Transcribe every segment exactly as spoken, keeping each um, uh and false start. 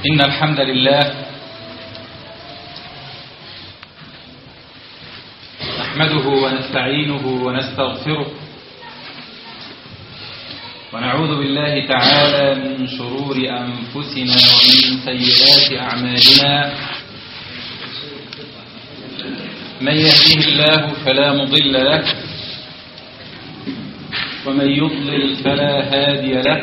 إن الحمد لله نحمده ونستعينه ونستغفره ونعوذ بالله تعالى من شرور أنفسنا ومن سيئات أعمالنا. من يهده الله فلا مضل له ومن يضلل فلا هادي له،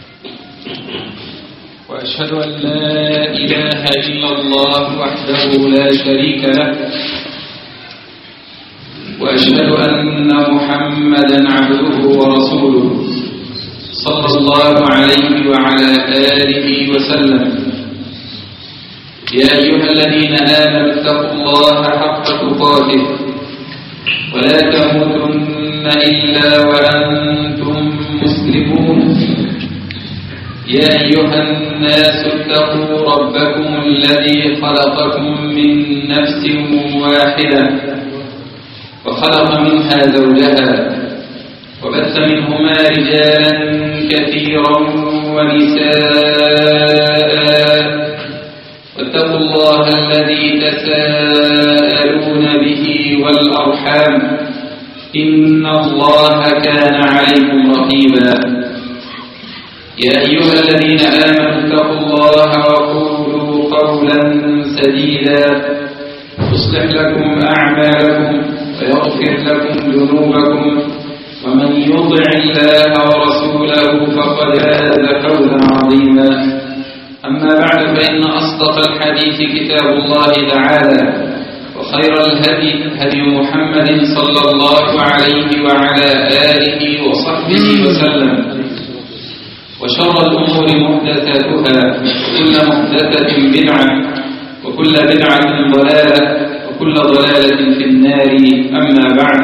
وأشهد أن لا إله إلا الله وحده لا شريك له، وأشهد أن محمدا عبده ورسوله صلى الله عليه وعلى آله وسلم. يا أيها الذين آمنوا اتقوا الله حق تقاته ولا تموتن إلا وأنتم مسلمون. يا أيها الناس اتقوا ربكم الذي خلقكم من نفس واحدة وخلق منها زوجها وبث منهما رجالا كثيرا ونساء، واتقوا الله الذي تساءلون به والأرحام إن الله كان عليكم رقيبا. يا أيها الذين آمنوا اتقوا الله وقولوا قولا سديدا يصلح لكم أعمالكم ويغفر لكم ذنوبكم، ومن يطع الله ورسوله فقد فاز فوزا عظيما. أما بعد، فإن أصدق الحديث كتاب الله تعالى، وخير الهدي هدي محمد صلى الله عليه وعلى آله وصحبه وسلم، وشر الأمور محدثاتها، وكل محدثة بدعة، وكل بدعة ضلالة، وكل ضلالة في النار. أما بعد،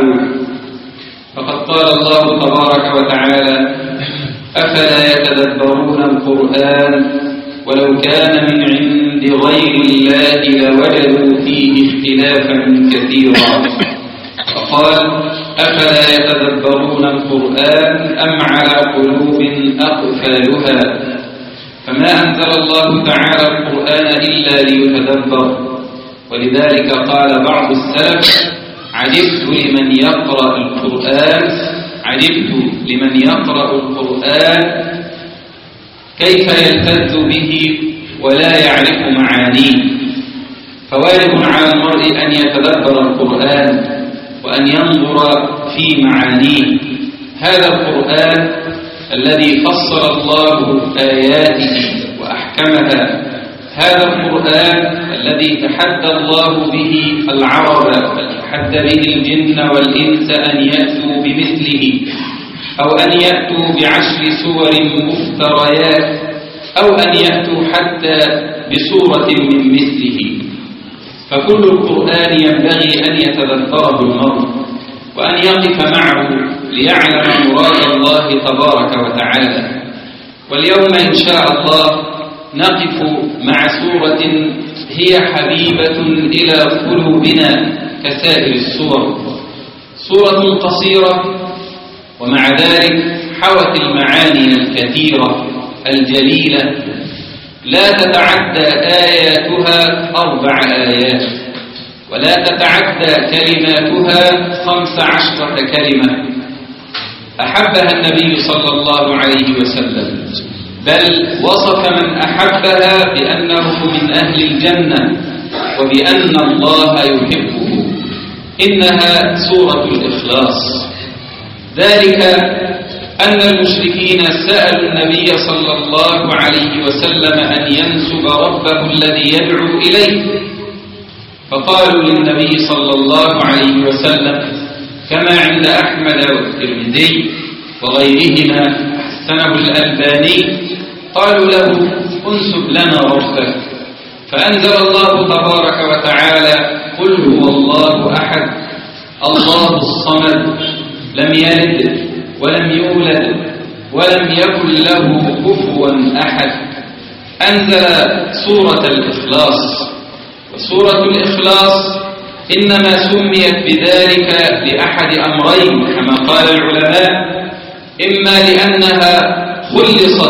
فقد قال الله تبارك وتعالى: أفلا يتدبرون القرآن ولو كان من عند غير الله لوجدوا فيه اختلافا كثيرا. فقال: أفلا يتدبرون القرآن أم على قلوب أقفالها. فما أنزل الله تعالى القرآن إلا ليتدبر، ولذلك قال بعض السلف: عجبت لمن يقرأ القرآن عجبت لمن يقرأ القرآن كيف يلتذ به ولا يعرف معانيه. فواجب على المرء أن يتدبر القرآن وأن ينظر في معانيه. هذا القرآن الذي فصل الله آياته وأحكمها، هذا القرآن الذي تحدى الله به العرب وتحدى به الجن والإنس أن يأتوا بمثله، أو أن يأتوا بعشر سور مفتريات، أو أن يأتوا حتى بسورة من مثله. فكل القرآن ينبغي أن يتذكره المرء وأن يقف معه ليعلم مراد الله تبارك وتعالى. واليوم إن شاء الله نقف مع سورة هي حبيبة إلى قلوبنا كسائر السور، سورة قصيرة ومع ذلك حوت المعاني الكثيرة الجليلة، لا تتعدى آياتها أربع آيات، ولا تتعدى كلماتها خمس عشرة كلمة. أحبها النبي صلى الله عليه وسلم، بل وصف من أحبها بأنه من أهل الجنة وبأن الله يحبه. إنها سورة الإخلاص. ذلك أن المشركين سألوا النبي صلى الله عليه وسلم أن ينسب ربه الذي يدعو إليه، فقالوا للنبي صلى الله عليه وسلم كما عند أحمد والترمذي وغيرهما حسنه الألباني، قالوا له: انسب لنا ربك. فأنزل الله تبارك وتعالى: قل هو الله أحد الله الصمد لم يلد ولم يولد ولم يكن له كفوا أحد. أنزل سورة الإخلاص. وسورة الإخلاص إنما سميت بذلك لأحد أمرين كما قال العلماء: إما لأنها خلصت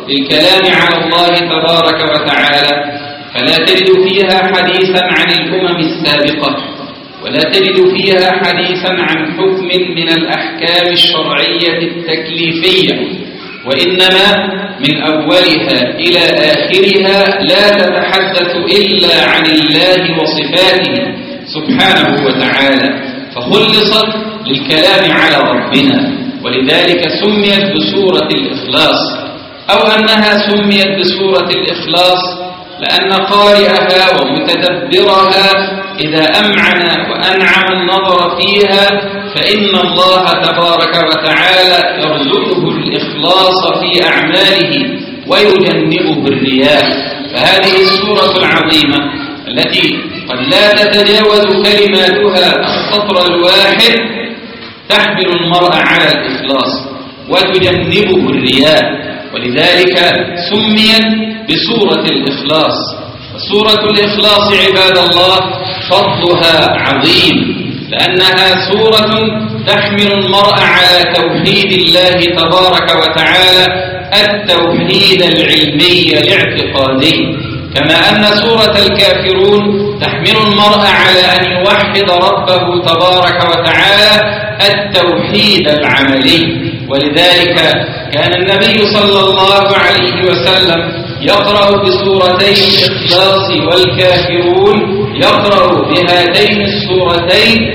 للكلام على الله تبارك وتعالى فلا تجد فيها حديثا عن الأمم السابقة، ولا تجد فيها حديثا عن حكم من الأحكام الشرعية التكليفية، وإنما من أولها إلى آخرها لا تتحدث إلا عن الله وصفاته سبحانه وتعالى، فخلصت للكلام على ربنا، ولذلك سميت بسورة الإخلاص، أو أنها سميت بسورة الإخلاص لأن قارئها ومتدبرها إذا أمعن وأنعم النظر فيها فإن الله تبارك وتعالى يرزقه الإخلاص في أعماله ويجنبه الرياء. فهذه السورة العظيمة التي قد لا تتجاوز كلماتها السطر الواحد تحمل المرء على الإخلاص وتجنبه الرياء، ولذلك سميت بسورة الإخلاص. وسورة الإخلاص عباد الله فضلها عظيم، لأنها سورة تحمل المرء على توحيد الله تبارك وتعالى التوحيد العلمي الاعتقادي، كما أن سورة الكافرون تحمل المرء على أن يوحد ربه تبارك وتعالى التوحيد العملي. ولذلك كان النبي صلى الله عليه وسلم يقرأ بسورتي الإخلاص والكافرون، يقرأ بهاتين السورتين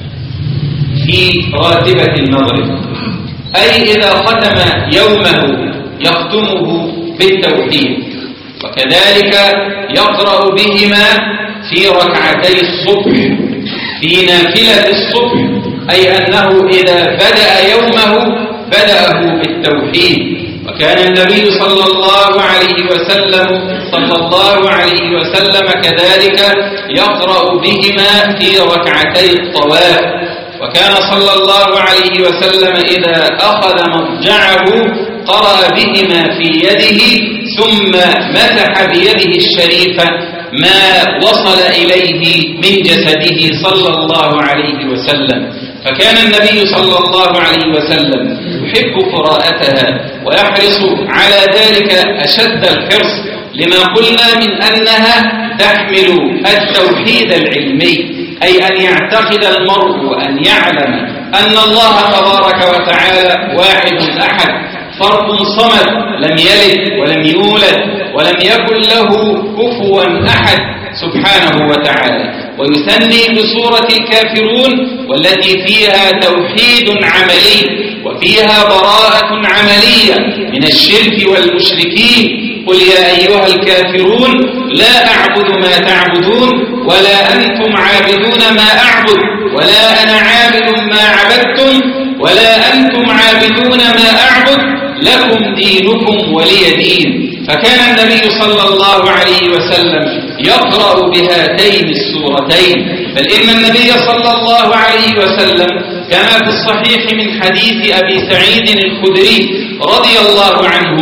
في راتبة المغرب، أي إذا ختم يومه يختمه بالتوحيد، وكذلك يقرأ بهما في ركعتي الصبح في نافلة الصبح، أي أنه إذا بدأ يومه بدأه بالتوحيد. وكان النبي صلى الله عليه وسلم صلى الله عليه وسلم كذلك يقرأ بهما في ركعتي الطواف، وكان صلى الله عليه وسلم إذا أخذ مضجعه قرأ بهما في يده ثم مسح بيده الشريفة ما وصل إليه من جسده صلى الله عليه وسلم. فكان النبي صلى الله عليه وسلم يحب قراءتها ويحرص على ذلك أشد الحرص، لما قلنا من أنها تحمل التوحيد العلمي، أي أن يعتقد المرء وأن يعلم أن الله تبارك وتعالى واحد أحد فرد صمد لم يلد ولم يولد ولم يكن له كفوا أحد سبحانه وتعالى. ويثني بسورة الكافرون والتي فيها توحيد عملي وفيها براءة عملية من الشرك والمشركين. قل يا أيها الكافرون لا أعبد ما تعبدون ولا أنتم عابدون ما أعبد ولا أنا عابد ما عبدتم ولا أنتم عابدون ما أعبد لكم دينكم ولي دين. فكان النبي صلى الله عليه وسلم يقرأ بهاتين السورتين، بل إن النبي صلى الله عليه وسلم كما في الصحيح من حديث أبي سعيد الخدري رضي الله عنه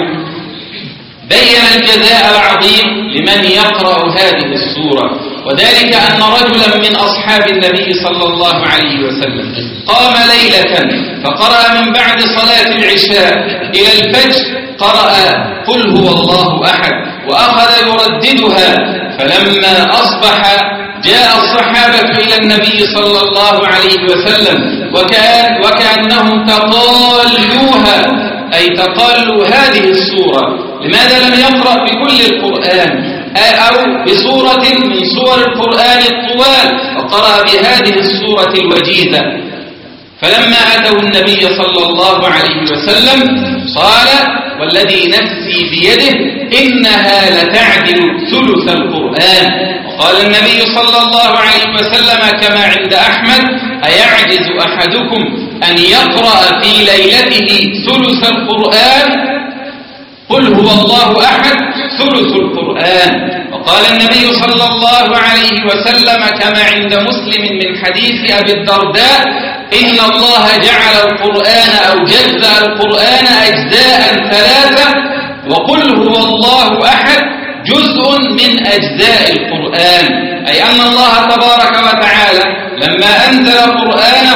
بين الجزاء العظيم لمن يقرأ هذه السورة، وذلك أن رجلا من أصحاب النبي صلى الله عليه وسلم قام ليلة فقرأ من بعد صلاة العشاء إلى الفجر قرأ قل هو الله أحد وأخذ يرددها، فلما أصبح جاء الصحابة إلى النبي صلى الله عليه وسلم وكان وكأنهم تقالوها، أي تقالوا هذه السورة، لماذا لم يقرأ بكل القرآن أو بسورة من سور القرآن الطوال وقرأ بهذه السورة الوجيزة؟ فلما أتوا النبي صلى الله عليه وسلم قال والذي نفسي بيده إنها لتعدل ثلث القرآن. وقال النبي صلى الله عليه وسلم كما عند أحمد أيعجز أحدكم أن يقرأ في ليلته ثلث القرآن؟ قل هو الله أحد ثلث القرآن. وقال النبي صلى الله عليه وسلم كما عند مسلم من حديث أبي الدرداء إن الله جعل القرآن أو جزأ القرآن أجزاء ثلاثة وقل هو الله أحد جزء من أجزاء القرآن، أي أن الله تبارك وتعالى لما أنزل قرآنه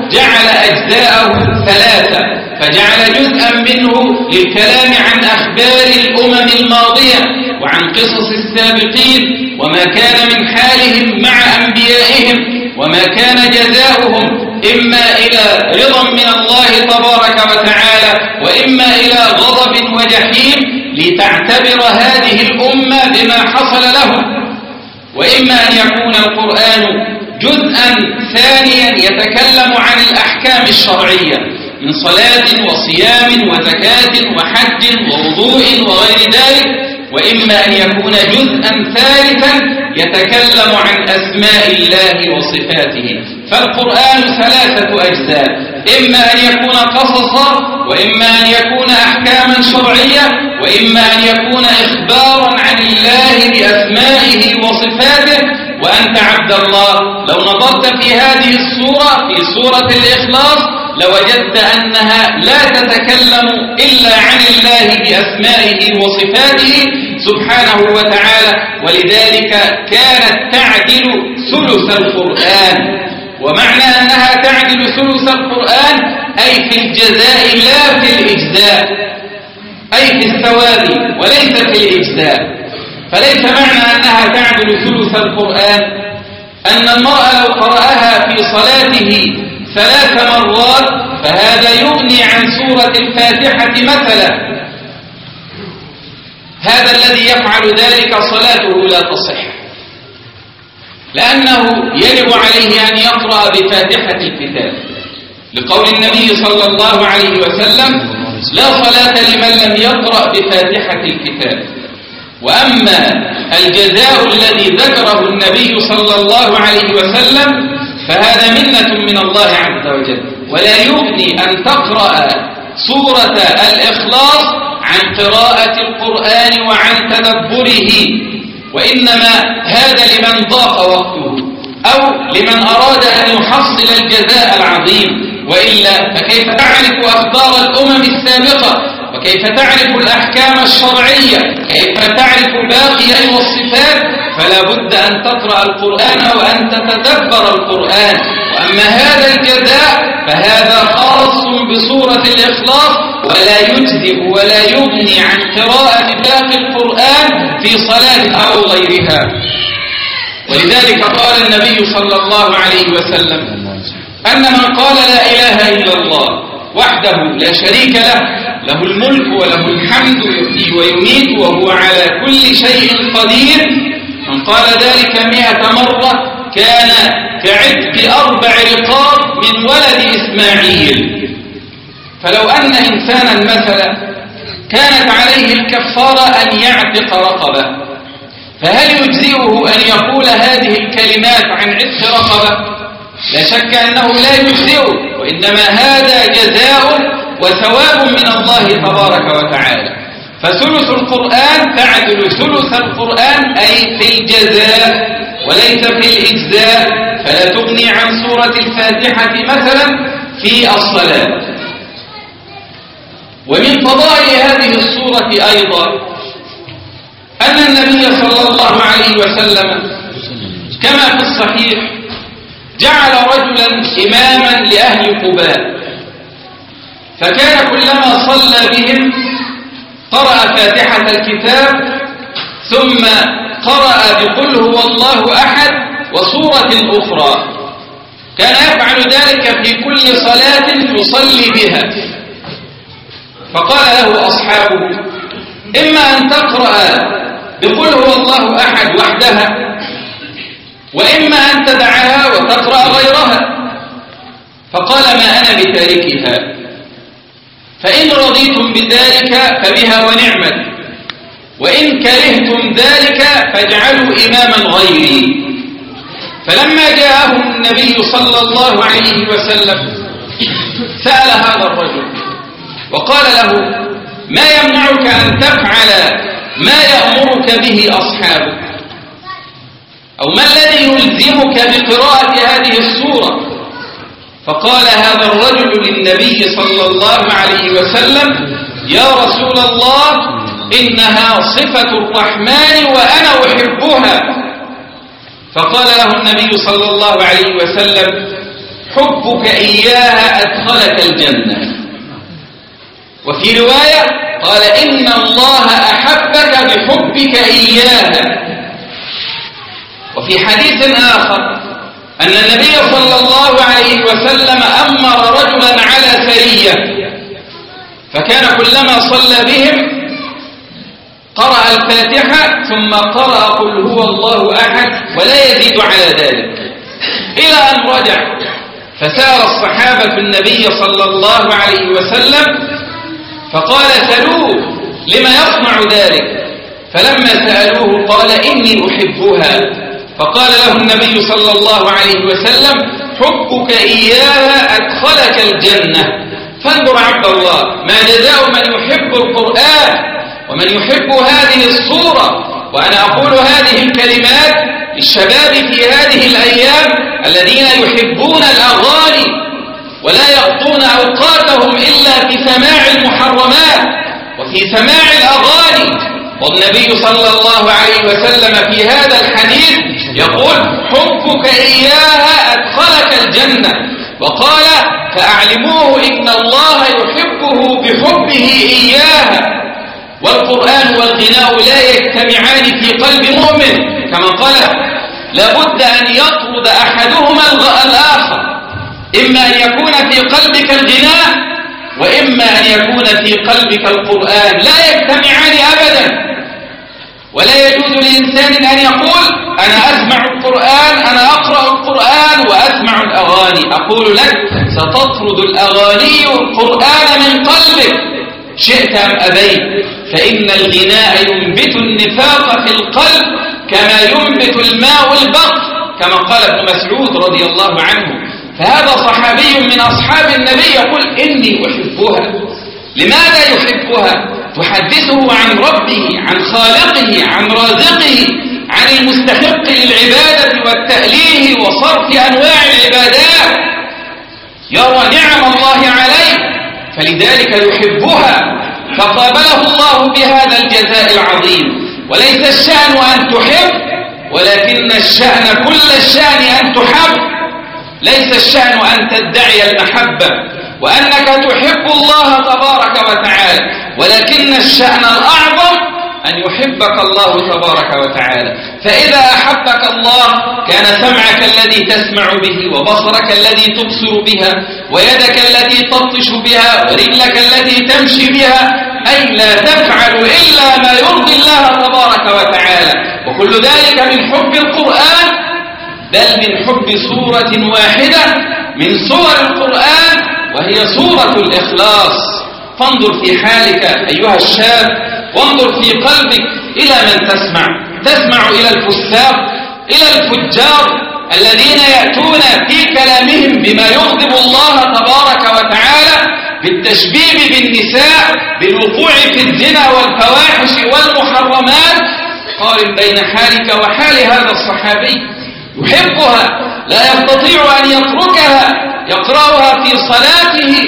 جعل أجزاءه ثلاثة، فجعل جزءا منه للكلام عن أخبار الأمم الماضية وعن قصص السابقين وما كان من حالهم مع أنبيائهم وما كان جزاؤهم إما إلى رضا من الله تبارك وتعالى وإما إلى غضب وجحيم، لتعتبر هذه الأمة بما حصل لهم. وإما أن يكون القرآن جزءا ثانيا يتكلم عن الأحكام الشرعية من صلاة وصيام وزكاة وحج ووضوء وغير ذلك، وإما أن يكون جزءا ثالثا يتكلم عن أسماء الله وصفاته. فالقرآن ثلاثة أجزاء، إما أن يكون قصصا وإما أن يكون أحكاما شرعية وإما أن يكون إخبارا عن الله بأسمائه وصفاته. وأنت عبد الله لو نظرت في هذه السورة في سورة الإخلاص لوجدت أنها لا تتكلم إلا عن الله بأسمائه وصفاته سبحانه وتعالى، ولذلك كانت تعدل ثلث القرآن. ومعنى أنها تعدل ثلث القرآن أي في الجزاء لا في الإجزاء، أي في الثواب وليس في الإجزاء. فليس معنى أنها تعدل ثلث القرآن أن المرء لو قرأها في صلاته ثلاث مرات فهذا يغني عن سورة الفاتحة مثلا. هذا الذي يفعل ذلك صلاته لا تصح، لأنه يجب عليه أن يقرأ بفاتحة الكتاب، لقول النبي صلى الله عليه وسلم: لا صلاة لمن لم يقرأ بفاتحة الكتاب. وأما الجزاء الذي ذكره النبي صلى الله عليه وسلم فهذا منة من الله عز وجل، ولا يغني أن تقرأ سورة الإخلاص عن قراءة القرآن وعن تدبره، وإنما هذا لمن ضاق وقته أو لمن أراد أن يحصل الجزاء العظيم. وإلا فكيف تعرف أخبار الأمم السابقة وكيف تعرف الأحكام الشرعية كيف تعرف باقي الصفات؟ فلا بد أن تقرأ القرآن وأن تتدبر القرآن. وأما هذا الجزاء فهذا خاص بسورة الإخلاص ولا يجزئ ولا يغني عن قراءة باقي القرآن في صلاة أو غيرها. ولذلك قال النبي صلى الله عليه وسلم أن من قال لا إله إلا الله وحده لا شريك له له الملك وله الحمد يحيي ويميت وهو على كل شيء قدير، من قال ذلك مئة مرة كان كعتق أربع رقاب من ولد إسماعيل. فلو أن إنسانا مثلا كانت عليه الكفارة أن يعتق رقبة، فهل يجزئه أن يقول هذه الكلمات عن عتق رقبة؟ لا شك أنه لا يجزئه، وإنما هذا جزاء وثواب من الله تبارك وتعالى. فثلث القرآن تعدل ثلث القرآن أي في الجزاء وليس في الإجزاء، فلا تغني عن سورة الفاتحة مثلا في الصلاة. ومن فضائل هذه السورة أيضا أن النبي صلى الله عليه وسلم كما في الصحيح جعل رجلا إماما لأهل قباء، فكان كلما صلى بهم قرأ فاتحة الكتاب ثم قرأ بقل هو الله أحد وسورة أخرى، كان يفعل ذلك في كل صلاة يصلي بها. فقال له أصحابه: إما أن تقرأ بقل هو الله أحد وحدها، وإما أن تدعها وتقرأ غيرها. فقال: ما أنا بتاركها، فإن رضيتم بذلك فبها ونعمت، وإن كرهتم ذلك فاجعلوا إماما غيري. فلما جاءه النبي صلى الله عليه وسلم سأل هذا الرجل وقال له: ما يمنعك أن تفعل ما يأمرك به أصحابك؟ أو ما الذي يلزمك بقراءة هذه السورة؟ فقال هذا الرجل للنبي صلى الله عليه وسلم: يا رسول الله، إنها صفة الرحمن وأنا أحبها. فقال له النبي صلى الله عليه وسلم: حبك إياها أدخلك الجنة. وفي رواية قال إن الله أحبك بحبك إياها. وفي حديث آخر أن النبي صلى الله عليه وسلم أمر رجلا على سرية، فكان كلما صلى بهم قرأ الفاتحة ثم قرأ قل هو الله أحد ولا يزيد على ذلك، إلى أن رجع فسأل الصحابة النبي صلى الله عليه وسلم فقال سألوه لما يصنع ذلك، فلما سألوه قال إني أحبها، فقال له النبي صلى الله عليه وسلم حبك إياها أدخلك الجنة. فانظر عبد الله ما جزاء من يحب القرآن ومن يحب هذه الصورة. وأنا أقول هذه الكلمات للشباب في هذه الأيام الذين يحبون الأغاني ولا يقضون أوقاتهم إلا في سماع المحرمات وفي سماع الأغاني. والنبي صلى الله عليه وسلم في هذا الحديث يقول حبك إياها أدخلك الجنة، وقال فأعلموه إن الله يحبه بحبه إياها. والقرآن والغناء لا يجتمعان في قلب مؤمن، كما قال لابد أن يطرد أحدهما الآخر، إما أن يكون في قلبك الغناء وإما أن يكون في قلبك القرآن، لا يجتمعان أبدا. ولا يجوز لإنسان أن يقول أنا أسمع القرآن، أنا أقرأ القرآن وأسمع الأغاني. أقول لك ستطرد الأغاني والقرآن من قلبك شئت أم أبيت، فإن الغناء ينبت النفاق في القلب كما ينبت الماء البقر، كما قال ابن مسعود رضي الله عنه. فهذا صحابي من أصحاب النبي يقول إني أحبها. لماذا يحبها؟ تحدثه عن ربه، عن خالقه، عن رازقه، عن المستحق للعبادة والتأليه وصرف أنواع العبادات، يرى نعم الله عليه فلذلك يحبها، فقابله الله بهذا الجزاء العظيم. وليس الشأن أن تحب، ولكن الشأن كل الشأن أن تحب. ليس الشأن أن تدعي المحبة وأنك تحب الله تبارك وتعالى، ولكن الشأن الأعظم أن يحبك الله تبارك وتعالى. فإذا أحبك الله كان سمعك الذي تسمع به، وبصرك الذي تبصر بها، ويدك التي تبطش بها، ورجلك التي تمشي بها، أي لا تفعل إلا ما يرضي الله تبارك وتعالى. وكل ذلك من حب القرآن، بل من حب سورة واحدة من سور القرآن وهي سورة الإخلاص. فانظر في حالك أيها الشاب، وانظر في قلبك إلى من تسمع. تسمع إلى الفساق، إلى الفجار الذين يأتون في كلامهم بما يغضب الله تبارك وتعالى، بالتشبيب بالنساء، بالوقوع في الزنا والفواحش والمحرمات. قارن بين حالك وحال هذا الصحابي، يحبها لا يستطيع أن يتركها، يقرأها في صلاته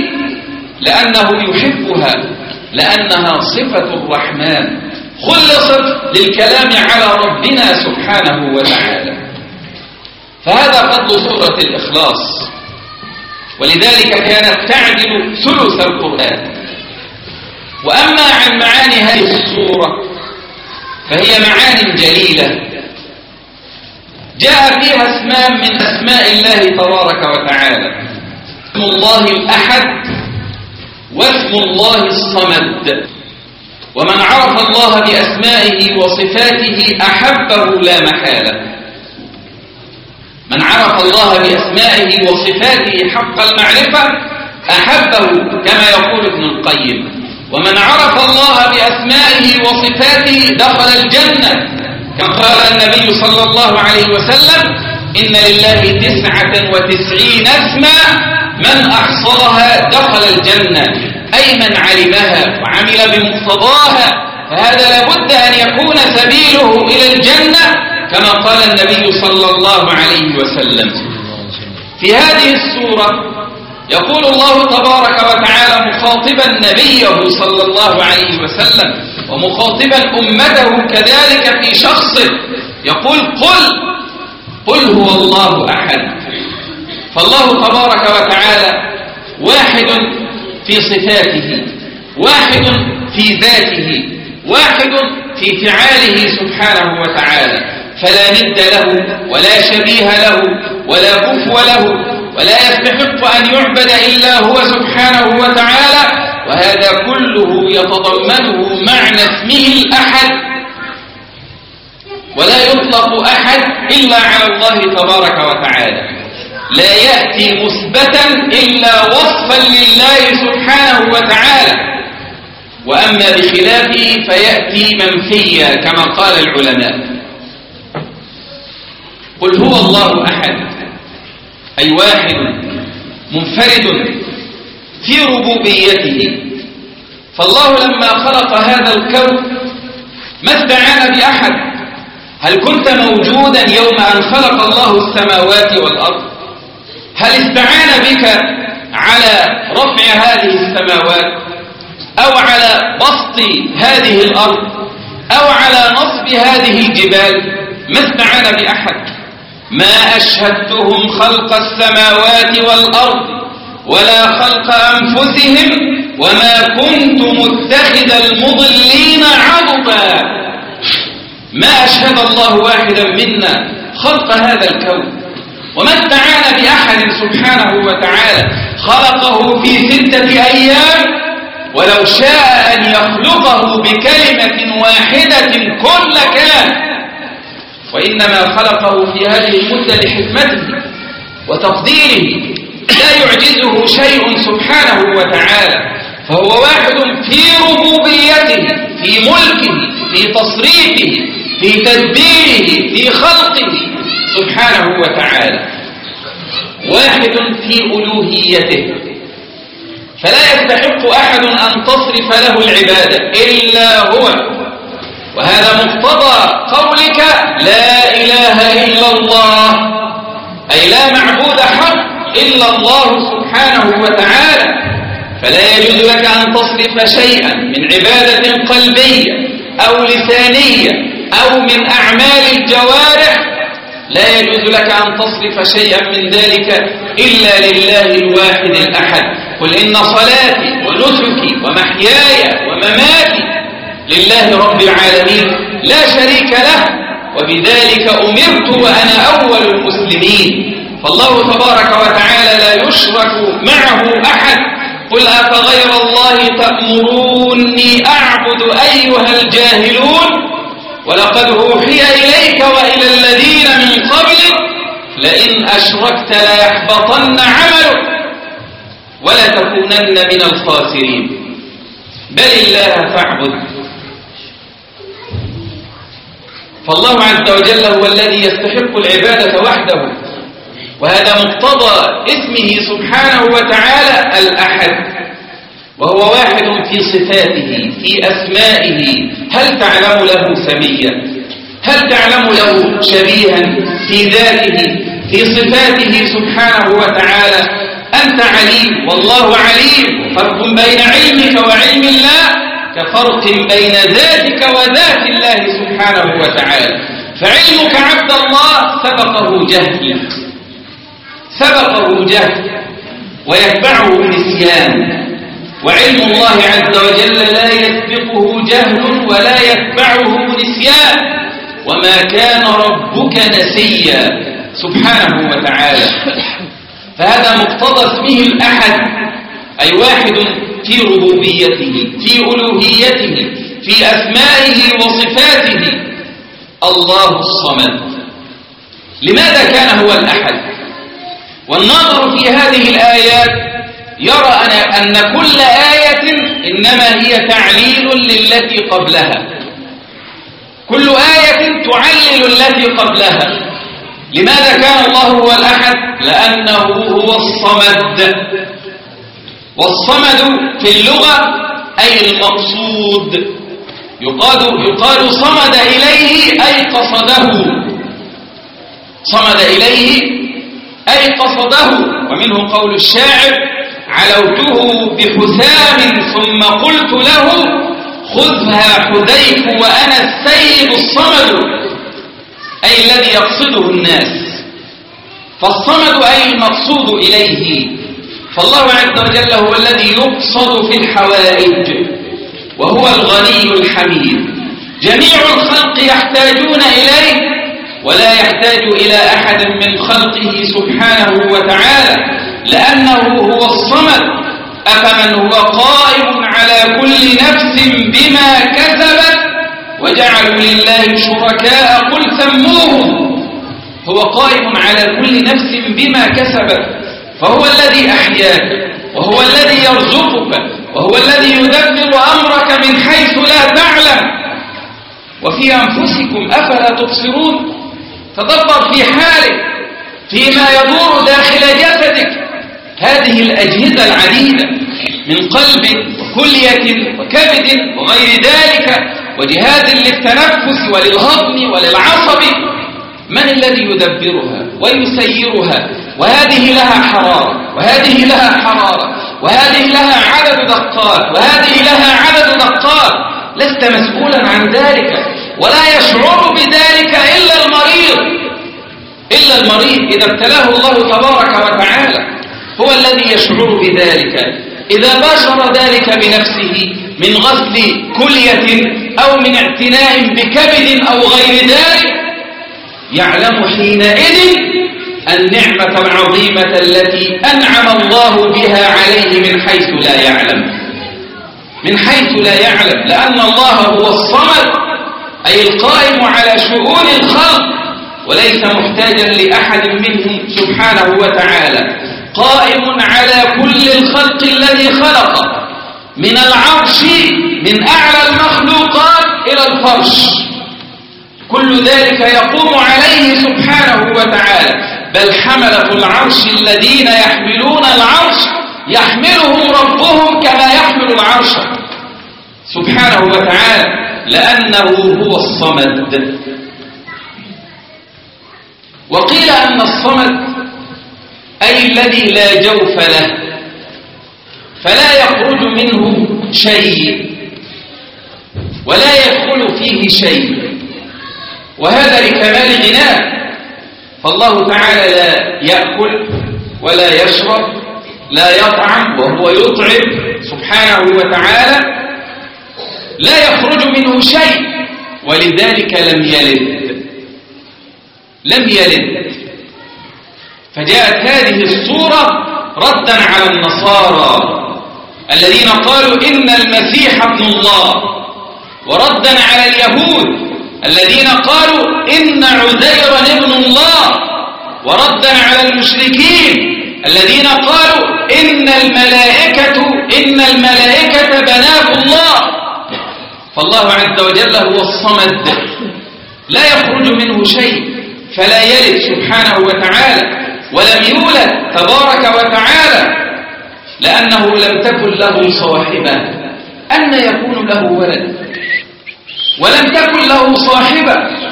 لأنه يحبها، لأنها صفة الرحمن خلصت للكلام على ربنا سبحانه وتعالى. فهذا فضل سورة الإخلاص، ولذلك كانت تعدل ثلث القرآن. وأما عن معاني هذه السورة فهي معان جليلة جاء فيها اسمان من أسماء الله تبارك وتعالى، اسم الله الأحد واسم الله الصمد. ومن عرف الله بأسمائه وصفاته أحبه لا محالة. من عرف الله بأسمائه وصفاته حق المعرفة أحبه كما يقول ابن القيم. ومن عرف الله بأسمائه وصفاته دخل الجنة، كما قال النبي صلى الله عليه وسلم إن لله تسعة وتسعين اسما من أحصاها دخل الجنة، أي من علمها وعمل بمقتضاها. فهذا لابد أن يكون سبيله إلى الجنة كما قال النبي صلى الله عليه وسلم. في هذه السورة يقول الله تبارك وتعالى مخاطبا نبيه صلى الله عليه وسلم ومخاطبا أمته كذلك في شخصه، يقول قل قل هو الله أحد. فالله تبارك وتعالى واحد في صفاته، واحد في ذاته، واحد في فعاله سبحانه وتعالى، فلا ند له ولا شبيه له ولا كفو له، ولا يستحق أن يعبد إلا هو سبحانه وتعالى. وهذا كله يتضمنه معنى اسمه الأحد، ولا يطلق أحد إلا على الله تبارك وتعالى، لا يأتي مثبتا إلا وصفا لله سبحانه وتعالى، وأما بخلافه فيأتي منفيا كما قال العلماء. قل هو الله أحد، أي واحد منفرد في ربوبيته. فالله لما خلق هذا الكون ما استعان بأحد. هل كنت موجودا يوم أن خلق الله السماوات والأرض؟ هل استعان بك على رفع هذه السماوات أو على بسط هذه الأرض أو على نصب هذه الجبال؟ ما استعان بأحد. ما أشهدتهم خلق السماوات والأرض ولا خلق أنفسهم وما كنت متخذ المضلين عضدا. ما أشهد الله واحدا منا خلق هذا الكون، وما استعان بأحد سبحانه وتعالى. خلقه في ستة أيام، ولو شاء أن يخلقه بكلمة واحدة كل كان، وإنما خلقه في هذه المدة لحكمته وتقديره، لا يعجزه شيء سبحانه وتعالى. فهو واحد في ربوبيته، في ملكه، في تصريفه، في تدبيره، في خلقه سبحانه وتعالى. واحد في ألوهيته، فلا يستحق أحد أن تصرف له العبادة إلا هو. وهذا مقتضى قولك لا إله إلا الله، أي لا معبود حق إلا الله سبحانه وتعالى. فلا يجوز لك أن تصرف شيئا من عبادة قلبية أو لسانية أو من أعمال الجوارح، لا يجوز لك أن تصرف شيئا من ذلك إلا لله الواحد الأحد. قل إن صلاتي ونسكي ومحياي ومماتي لله رب العالمين لا شريك له، وبذلك أمرت وأنا أول المسلمين. فالله تبارك وتعالى لا يشرك معه أحد. قل أفغير الله تأمروني أعبد أيها الجاهلون ولقد أوحي إليك وإلى الذين من قبلك لئن أشركت ليحبطن عملك ولتكونن من الخاسرين. بل الله فاعبد. فالله عز وجل هو الذي يستحق العبادة وحده، وهذا مقتضى اسمه سبحانه وتعالى الأحد. وهو واحد في صفاته، في أسمائه. هل تعلم له سميا؟ هل تعلم له شبيها في ذاته، في صفاته سبحانه وتعالى؟ أنت عليم والله عليم. فرق بين علمك وعلم الله كفرق بين ذاتك وذات الله سبحانه وتعالى. فعلمك عبد الله سبقه جهل، سبقه جهل ويتبعه نسيان، وعلم الله عز وجل لا يسبقه جهل ولا يتبعه نسيان. وما كان ربك نسيا سبحانه وتعالى. فهذا مقتضى اسمه الأحد، أي واحد في ربوبيته، في ألوهيته، في أسمائه وصفاته. الله الصمد. لماذا كان هو الأحد؟ والناظر في هذه الآيات يرى أن كل آية إنما هي تعليل للتي قبلها. كل آية تعلل التي قبلها. لماذا كان الله هو الأحد؟ لأنه هو الصمد. والصمد في اللغة أي المقصود. يقال, يقال صمد إليه أي قصده. صمد إليه أي قصده. ومنه قول الشاعر: علوته بحسام ثم قلت له خذها حذيف وأنا السيد الصمد، أي الذي يقصده الناس. فالصمد أي المقصود إليه. فالله عز وجل هو الذي يقصد في الحوائج، وهو الغني الحميد. جميع الخلق يحتاجون إليه، ولا يحتاج إلى أحد من خلقه سبحانه وتعالى، لأنه هو الصمد. أفمن هو قائم على كل نفس بما كسبت وجعلوا لله شركاء قل سموهم. هو قائم على كل نفس بما كسبت، فهو الذي أحياك، وهو الذي يرزقك، وهو الذي يدبر أمرك من حيث لا تعلم. وفي أنفسكم أفلا تبصرون؟ تدبر في حالك، فيما يدور داخل جسدك. هذه الأجهزة العديدة من قلب وكلية وكبد وغير ذلك، وجهاز للتنفس وللهضم وللعصب، من الذي يدبرها ويسيرها؟ وهذه لها حرارة، وهذه لها حرارة، وهذه لها عدد دقات، وهذه لها عدد دقات. لست مسؤولا عن ذلك، ولا يشعر بذلك إلا المريض. إلا المريض إذا ابتلاه الله تبارك وتعالى هو الذي يشعر بذلك. إذا باشر ذلك بنفسه من غسل كلية أو من اعتناء بكبد أو غير ذلك، يعلم حينئذ النعمة العظيمة التي أنعم الله بها عليه من حيث لا يعلم، من حيث لا يعلم، لأن الله هو الصمد أي القائم على شؤون الخلق، وليس محتاجا لأحد منهم سبحانه وتعالى. قائم على كل الخلق الذي خلقه، من العرش من أعلى المخلوقات إلى الفرش، كل ذلك يقوم عليه سبحانه وتعالى. بل حملة العرش الذين يحملون العرش يحملهم ربهم كما يحمل العرش سبحانه وتعالى، لأنه هو الصمد. وقيل أن الصمد أي الذي لا جوف له، فلا يخرج منه شيء ولا يدخل فيه شيء، وهذا لكمال غناه. فالله تعالى لا يأكل ولا يشرب لا يطعم وهو يطعم سبحانه وتعالى، لا يخرج منه شيء، ولذلك لم يلد لم يلد فجاءت هذه الصورة ردا على النصارى الذين قالوا إن المسيح ابن الله، وردا على اليهود الذين قالوا إن عزيرا ابن الله، وردا على المشركين الذين قالوا إن الملائكة إن الملائكة بنات الله. فالله عز وجل هو الصمد لا يخرج منه شيء، فلا يلد سبحانه وتعالى، ولم يولد تبارك وتعالى، لأنه لم تكن له صاحبة. أن يكون له ولد؟ ولم تكن له صاحبة،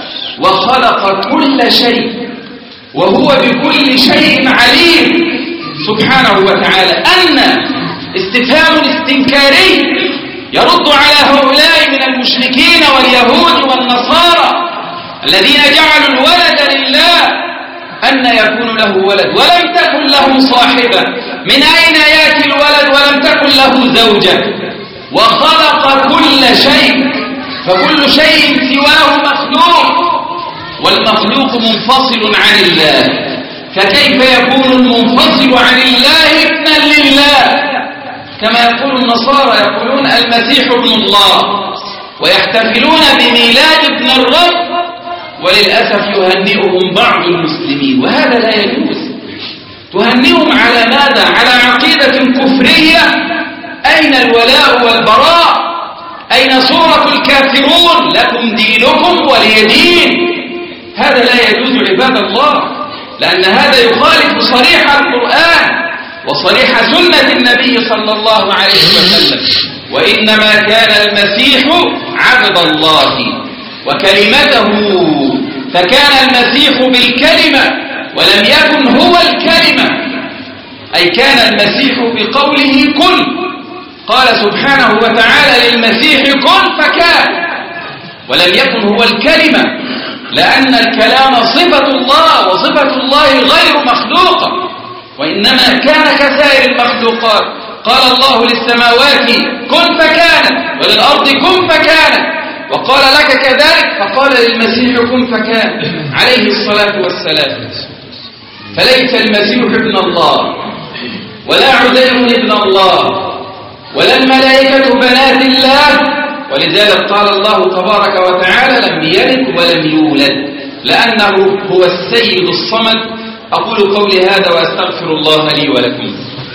وخلق كل شيء، وهو بكل شيء عليم سبحانه وتعالى. أن استفهام استنكاري يرد على هؤلاء من المشركين واليهود والنصارى الذين جعلوا الولد لله. أن يكون له ولد ولم تكن له صاحبة؟ من أين يأتي الولد ولم تكن له زوجة؟ وخلق كل شيء، فكل شيء سواه مخلوق، والمخلوق منفصل عن الله، فكيف يكون المنفصل عن الله ابنا لله؟ كما يقول النصارى، يقولون المسيح ابن الله، ويحتفلون بميلاد ابن الرب، وللأسف يهنئهم بعض المسلمين، وهذا لا يجوز. تهنئهم على ماذا؟ على عقيدة كفرية. أين الولاء والبراء؟ أين سورة الكافرون؟ لكم دينكم ولي دين. هذا لا يجوز عباد الله، لأن هذا يخالف صريح القرآن وصريح سنة النبي صلى الله عليه وسلم. وإنما كان المسيح عبد الله وكلمته، فكان المسيح بالكلمة ولم يكن هو الكلمة، أي كان المسيح بقوله كن. قال سبحانه وتعالى للمسيح كن فكان، ولم يكن هو الكلمة، لأن الكلام صفة الله، وصفة الله غير مخلوقة، وإنما كان كسائر المخلوقات. قال الله للسماوات كن فكانت، وللأرض كن فكانت، وقال لك كذلك، فقال للمسيح كن فكان عليه الصلاة والسلام. فليس المسيح ابن الله، ولا عزير ابن الله، ولا الملائكة بنات الله، ولذلك قال الله تبارك وتعالى لم يلد ولم يولد، لأنه هو السيد الصمد. أقول قولي هذا وأستغفر الله لي ولكم.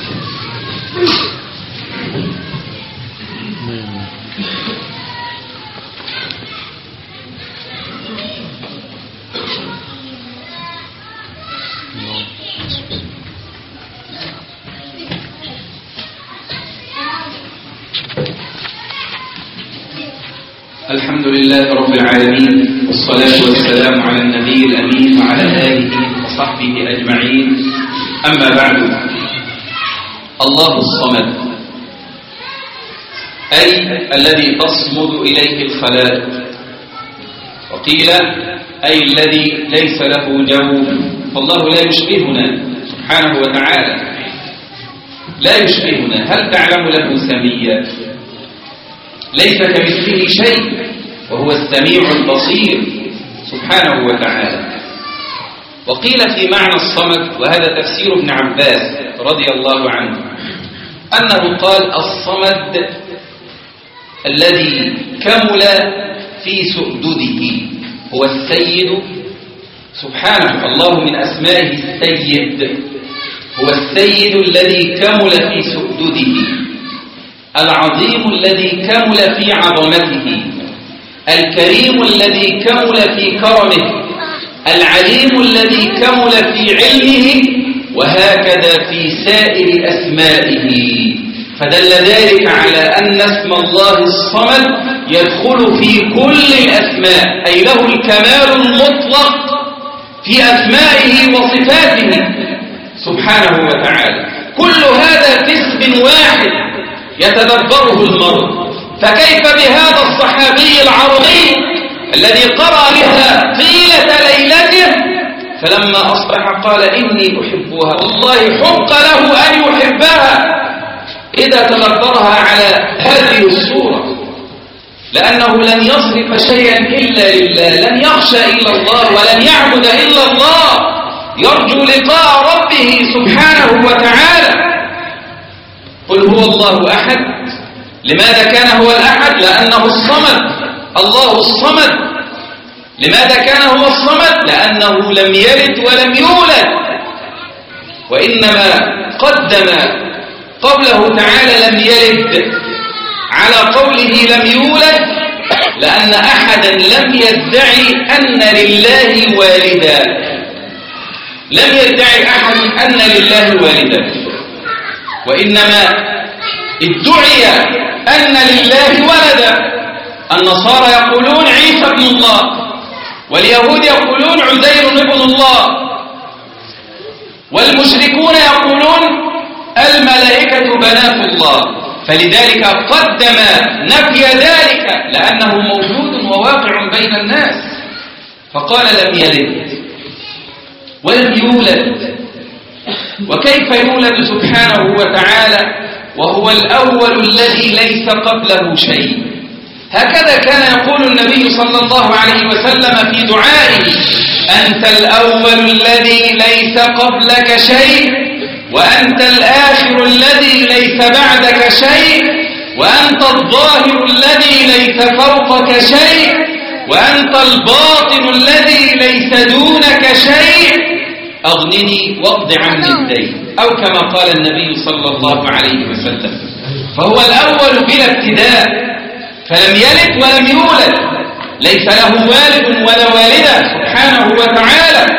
الحمد لله رب العالمين، والصلاة والسلام على النبي الأمين وعلى آله وصحبه أجمعين. أما بعد، الله الصمد أي الذي تصمد إليه الخلائق، وقيل أي الذي ليس له جوف، فالله لا يشبهنا سبحانه وتعالى، لا يشبهنا. هل تعلم له سميا؟ ليس كمثله شيء، وهو السميع البصير سبحانه وتعالى. وقيل في معنى الصمد، وهذا تفسير ابن عباس رضي الله عنه، أنه قال الصمد الذي كمل في سؤدده، هو السيد سبحانه. الله من أسمائه السيد، هو السيد الذي كمل في سؤدده، العظيم الذي كمل في عظمته، الكريم الذي كمل في كرمه، العليم الذي كمل في علمه، وهكذا في سائر أسمائه. فدل ذلك على أن اسم الله الصمد يدخل في كل الأسماء، أي له الكمال المطلق في أسمائه وصفاته سبحانه وتعالى. كل هذا في اسم واحد يتدبره المرء. فكيف بهذا الصحابي العربي الذي قرأ بها طيلة ليلته، فلما أصبح قال إني أحبها، والله حق له أن يحبها إذا تدبرها على هذه الصورة، لأنه لن يصرف شيئا إلا لله، لن يخشى إلا الله، ولن يعبد إلا الله، يرجو لقاء ربه سبحانه وتعالى. قل هو الله أحد. لماذا كان هو الأحد؟ لأنه الصمد، الله الصمد. لماذا كان هو الصمد؟ لأنه لم يلد ولم يولد، وإنما قدم قوله تعالى لم يلد على قوله لم يولد، لأن أحدا لم يدعي أن لله والدا، لم يدعي أحد أن لله والدا، وإنما ادعي أن لله ولدا. النصارى يقولون عيسى ابن الله، واليهود يقولون عزير ابن الله، والمشركون يقولون الملائكة بنات الله. فلذلك قدم نفي ذلك، لأنه موجود وواقع بين الناس، فقال لم يلد ولم يولد. وكيف يولد سبحانه وتعالى وهو الأول الذي ليس قبله شيء؟ هكذا كان يقول النبي صلى الله عليه وسلم في دعائه: أنت الأول الذي ليس قبلك شيء، وأنت الآخر الذي ليس بعدك شيء، وأنت الظاهر الذي ليس فوقك شيء، وأنت الباطن الذي ليس دونك شيء، أغنني واقض عني الدين، أو كما قال النبي صلى الله عليه وسلم. فهو الأول بلا ابتداء، فلم يلد ولم يولد، ليس له والد ولا والدة سبحانه وتعالى،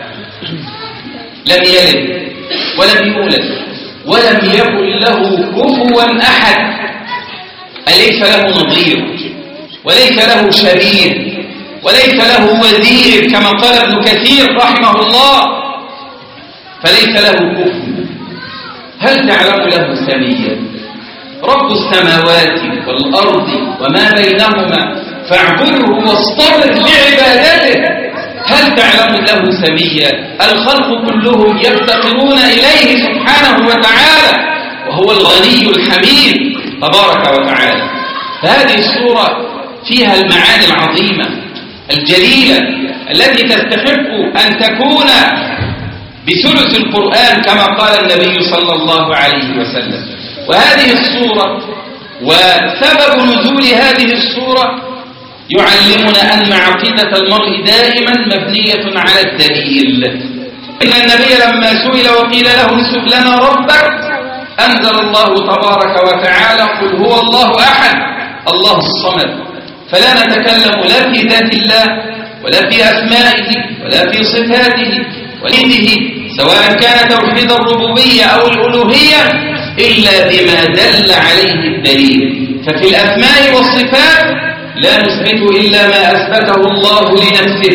لم يلد ولم يولد ولم يكن له كفوا أحد، أليس له نظير وليس له شبيه وليس له وزير كما قال ابن كثير رحمه الله، فليس له كفو. هل تعلم له سميا؟ رب السماوات والأرض وما بينهما فاعبده واصطبر لعبادته هل تعلم له سميا؟ الخلق كلهم يفتقرون إليه سبحانه وتعالى، وهو الغني الحميد تبارك وتعالى. فهذه السورة فيها المعاني العظيمة الجليلة التي تستحق أن تكون بثلث القرآن كما قال النبي صلى الله عليه وسلم. وهذه السورة وسبب نزول هذه السورة يعلمنا أن عقيدة المرء دائما مبنية على الدليل. إن النبي لما سئل وقيل له اسم لنا ربك أنزل الله تبارك وتعالى قل هو الله أحد الله الصمد. فلا نتكلم لا في ذات الله ولا في أسمائه ولا في صفاته وليده، سواء كان توحيد الربوبية أو الألوهية، إلا بما دل عليه الدليل. ففي الأسماء والصفات لا نثبت إلا ما أثبته الله لنفسه،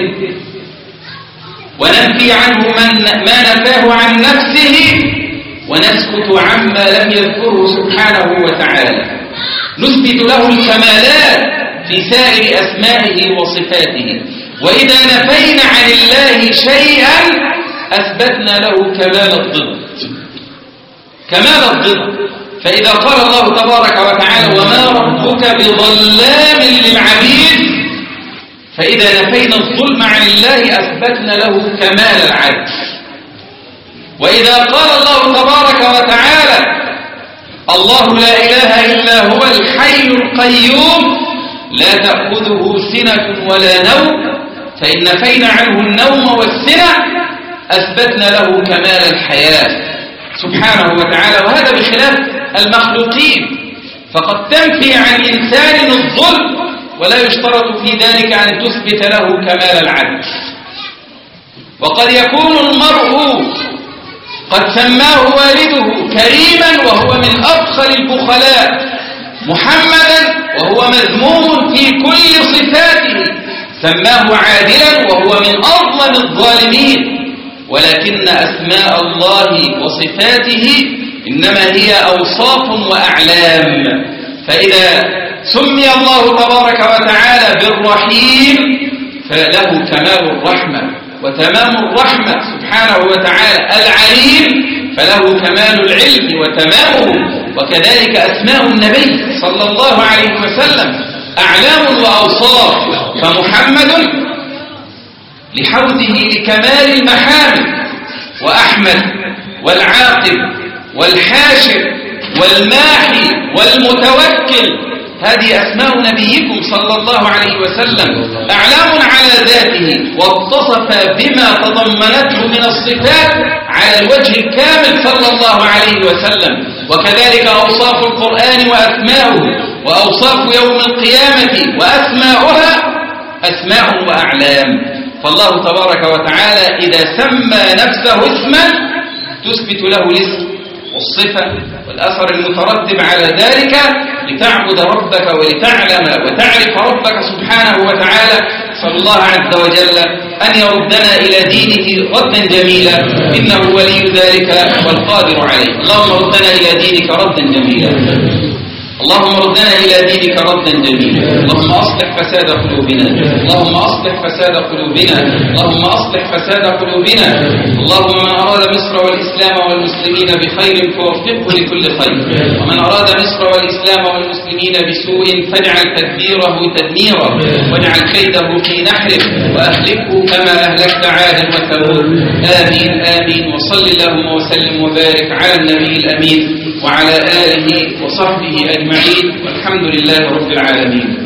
وننفي عنه من ما نفاه عن نفسه، ونسكت عما لم يذكره سبحانه وتعالى. نثبت له الكمالات في سائر أسمائه وصفاته، وإذا نفينا عن الله شيئا أثبتنا له كمال الضد كمال الضد. فإذا قال الله تبارك وتعالى وما ربك بظلام للعبيد، فإذا نفينا الظلم عن الله أثبتنا له كمال العدل. وإذا قال الله تبارك وتعالى الله لا إله إلا هو الحي القيوم لا تأخذه سنة ولا نوم، فإن نفينا عنه النوم والسنة أثبتنا له كمال الحياة سبحانه وتعالى. وهذا بخلاف المخلوقين، فقد تنفي عن إنسان الظلم ولا يشترط في ذلك أن تثبت له كمال العدل. وقد يكون المرء قد سماه والده كريما وهو من أبخل البخلاء، محمدا وهو مذموم في كل صفاته، سماه عادلا وهو من أظلم الظالمين. ولكن أسماء الله وصفاته إنما هي أوصاف وأعلام. فإذا سمي الله تبارك وتعالى بالرحيم فله كمال الرحمة وتمام الرحمة سبحانه وتعالى. العليم فله كمال العلم وتمامه. وكذلك أسماء النبي صلى الله عليه وسلم أعلام وأوصاف. فمحمد لحوزه لكمال المحامد، وأحمد والعاقب والحاشر والماحي والمتوكل، هذه أسماء نبيكم صلى الله عليه وسلم أعلام على ذاته، واتصف بما تضمنته من الصفات على الوجه الكامل صلى الله عليه وسلم. وكذلك أوصاف القرآن وأسماؤه، وأوصاف يوم القيامة وأسماؤها أسماء وأعلام. فالله تبارك وتعالى إذا سمى نفسه اسما تثبت له الاسم والصفة والأثر المترتب على ذلك لتعبد ربك ولتعلم وتعرف ربك سبحانه وتعالى. صلى الله عز وجل أن يردنا إلى دينه ردا جميلا، إنه ولي ذلك والقادر عليه. اللهم ردنا إلى دينك ردا جميلا، اللهم ردنا إلى دينك ردا جميلا. اللهم أصلح فساد قلوبنا، اللهم أصلح فساد قلوبنا، اللهم أصلح فساد قلوبنا. اللهم من أراد مصر والإسلام والمسلمين بخير فوفقه لكل خير، ومن أراد مصر والإسلام والمسلمين بسوء فاجعل تدبيره تدميرا، واجعل كيده في نحره، وأهلكه كما أهلكت عادا وثمود. آمين آمين. وصل اللهم وسلم وبارك على النبي الأمين وعلى آله وصحبه أجمعين، والحمد لله رب العالمين.